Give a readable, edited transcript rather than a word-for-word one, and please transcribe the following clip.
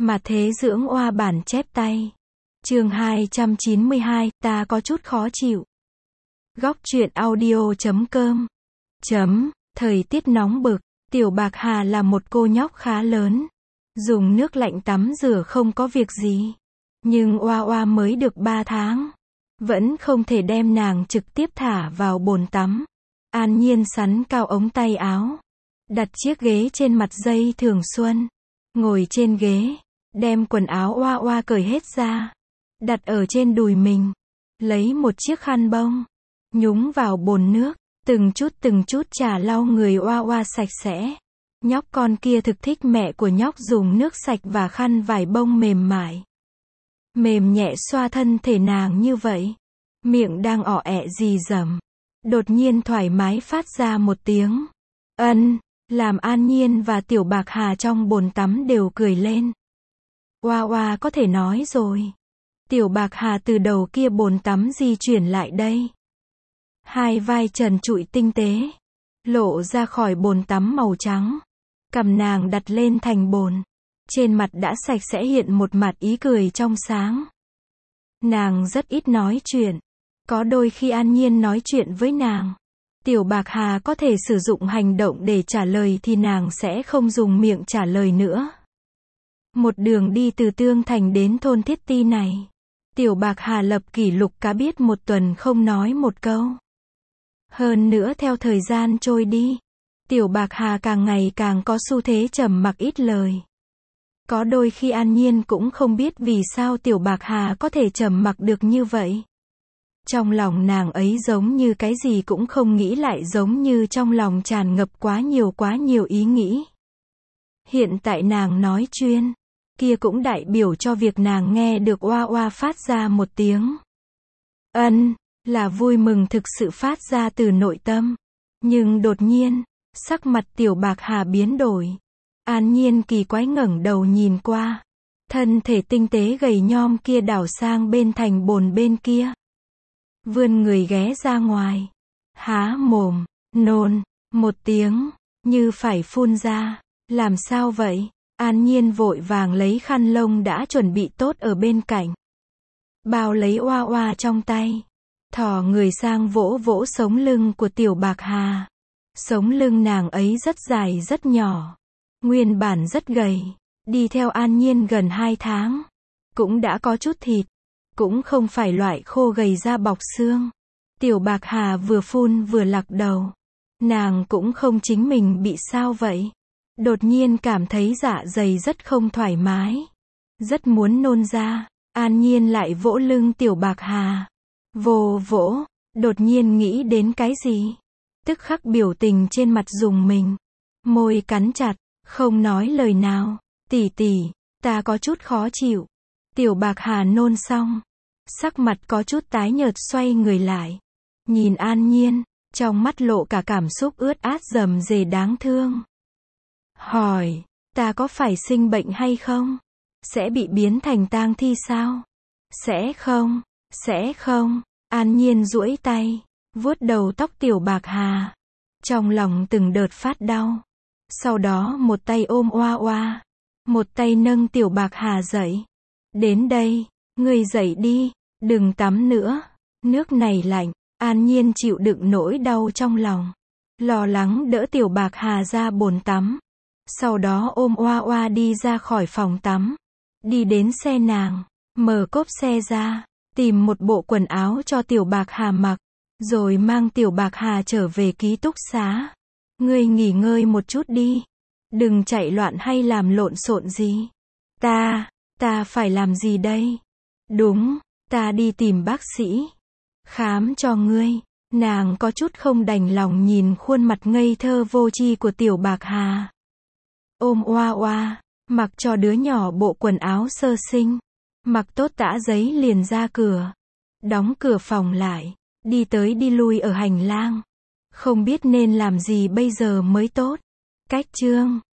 Mà thế dưỡng oa bản chép tay. Chương 292, ta có chút khó chịu. Góc truyện audio.com. Thời tiết nóng bực, Tiểu Bạc Hà là một cô nhóc khá lớn. Dùng nước lạnh tắm rửa không có việc gì. Nhưng oa oa mới được 3 tháng. Vẫn không thể đem nàng trực tiếp thả vào bồn tắm. An Nhiên sắn cao ống tay áo. Đặt chiếc ghế trên mặt dây thường xuân. Ngồi trên ghế. Đem quần áo oa oa cởi hết ra. Đặt ở trên đùi mình. Lấy một chiếc khăn bông. Nhúng vào bồn nước. Từng chút chà lau người oa oa sạch sẽ. Nhóc con kia thực thích mẹ của nhóc dùng nước sạch và khăn vải bông mềm mại. Mềm nhẹ xoa thân thể nàng như vậy. Miệng đang ỏ ẹ rì rầm. Đột nhiên thoải mái phát ra một tiếng. Ân, làm An Nhiên và Tiểu Bạc Hà trong bồn tắm đều cười lên. Oa oa có thể nói rồi. Tiểu Bạc Hà từ đầu kia bồn tắm di chuyển lại đây. Hai vai trần trụi tinh tế. Lộ ra khỏi bồn tắm màu trắng. Cằm nàng đặt lên thành bồn. Trên mặt đã sạch sẽ hiện một mặt ý cười trong sáng. Nàng rất ít nói chuyện. Có đôi khi An Nhiên nói chuyện với nàng. Tiểu Bạc Hà có thể sử dụng hành động để trả lời thì nàng sẽ không dùng miệng trả lời nữa. Một đường đi từ Tương Thành đến thôn Thiết Ti này. Tiểu Bạc Hà lập kỷ lục cá biết một tuần không nói một câu. Hơn nữa theo thời gian trôi đi. Tiểu Bạc Hà càng ngày càng có xu thế trầm mặc ít lời. Có đôi khi An Nhiên cũng không biết vì sao Tiểu Bạc Hà có thể trầm mặc được như vậy. Trong lòng nàng ấy giống như cái gì cũng không nghĩ lại giống như trong lòng tràn ngập quá nhiều ý nghĩ. Hiện tại nàng nói chuyên. Kia cũng đại biểu cho việc nàng nghe được oa oa phát ra một tiếng. Ân, là vui mừng thực sự phát ra từ nội tâm. Nhưng đột nhiên, sắc mặt Tiểu Bạc Hà biến đổi. An Nhiên kỳ quái ngẩng đầu nhìn qua. Thân thể tinh tế gầy nhom kia đảo sang bên thành bồn bên kia. Vươn người ghé ra ngoài. Há mồm, nôn, một tiếng, như phải phun ra. Làm sao vậy? An Nhiên vội vàng lấy khăn lông đã chuẩn bị tốt ở bên cạnh. Bao lấy oa oa trong tay. Thò người sang vỗ vỗ sống lưng của Tiểu Bạc Hà. Sống lưng nàng ấy rất dài rất nhỏ. Nguyên bản rất gầy. Đi theo An Nhiên gần 2 tháng. Cũng đã có chút thịt. Cũng không phải loại khô gầy da bọc xương. Tiểu Bạc Hà vừa phun vừa lắc đầu. Nàng cũng không chính mình bị sao vậy. Đột nhiên cảm thấy dạ dày rất không thoải mái. Rất muốn nôn ra. An Nhiên lại vỗ lưng Tiểu Bạc Hà. Vỗ, đột nhiên nghĩ đến cái gì. Tức khắc biểu tình trên mặt rùng mình. Môi cắn chặt, không nói lời nào. Tỷ tỷ, ta có chút khó chịu. Tiểu Bạc Hà nôn xong. Sắc mặt có chút tái nhợt xoay người lại. Nhìn An Nhiên, trong mắt lộ cả cảm xúc ướt át rầm rề đáng thương. Hỏi, ta có phải sinh bệnh hay không? Sẽ bị biến thành tang thi sao? Sẽ không. An Nhiên duỗi tay, vuốt đầu tóc Tiểu Bạc Hà. Trong lòng từng đợt phát đau. Sau đó một tay ôm oa oa. Một tay nâng Tiểu Bạc Hà dậy. Đến đây, ngươi dậy đi, đừng tắm nữa. Nước này lạnh. An Nhiên chịu đựng nỗi đau trong lòng. Lo lắng đỡ Tiểu Bạc Hà ra bồn tắm. Sau đó ôm oa oa đi ra khỏi phòng tắm. Đi đến xe nàng. Mở cốp xe ra. Tìm một bộ quần áo cho Tiểu Bạc Hà mặc. Rồi mang Tiểu Bạc Hà trở về ký túc xá. Ngươi nghỉ ngơi một chút đi. Đừng chạy loạn hay làm lộn xộn gì. Ta phải làm gì đây? Đúng, ta đi tìm bác sĩ. Khám cho ngươi. Nàng có chút không đành lòng nhìn khuôn mặt ngây thơ vô tri của Tiểu Bạc Hà. Ôm oa oa, mặc cho đứa nhỏ bộ quần áo sơ sinh. Mặc tốt tã giấy liền ra cửa. Đóng cửa phòng lại. Đi tới đi lui ở hành lang. Không biết nên làm gì bây giờ mới tốt. Cách chương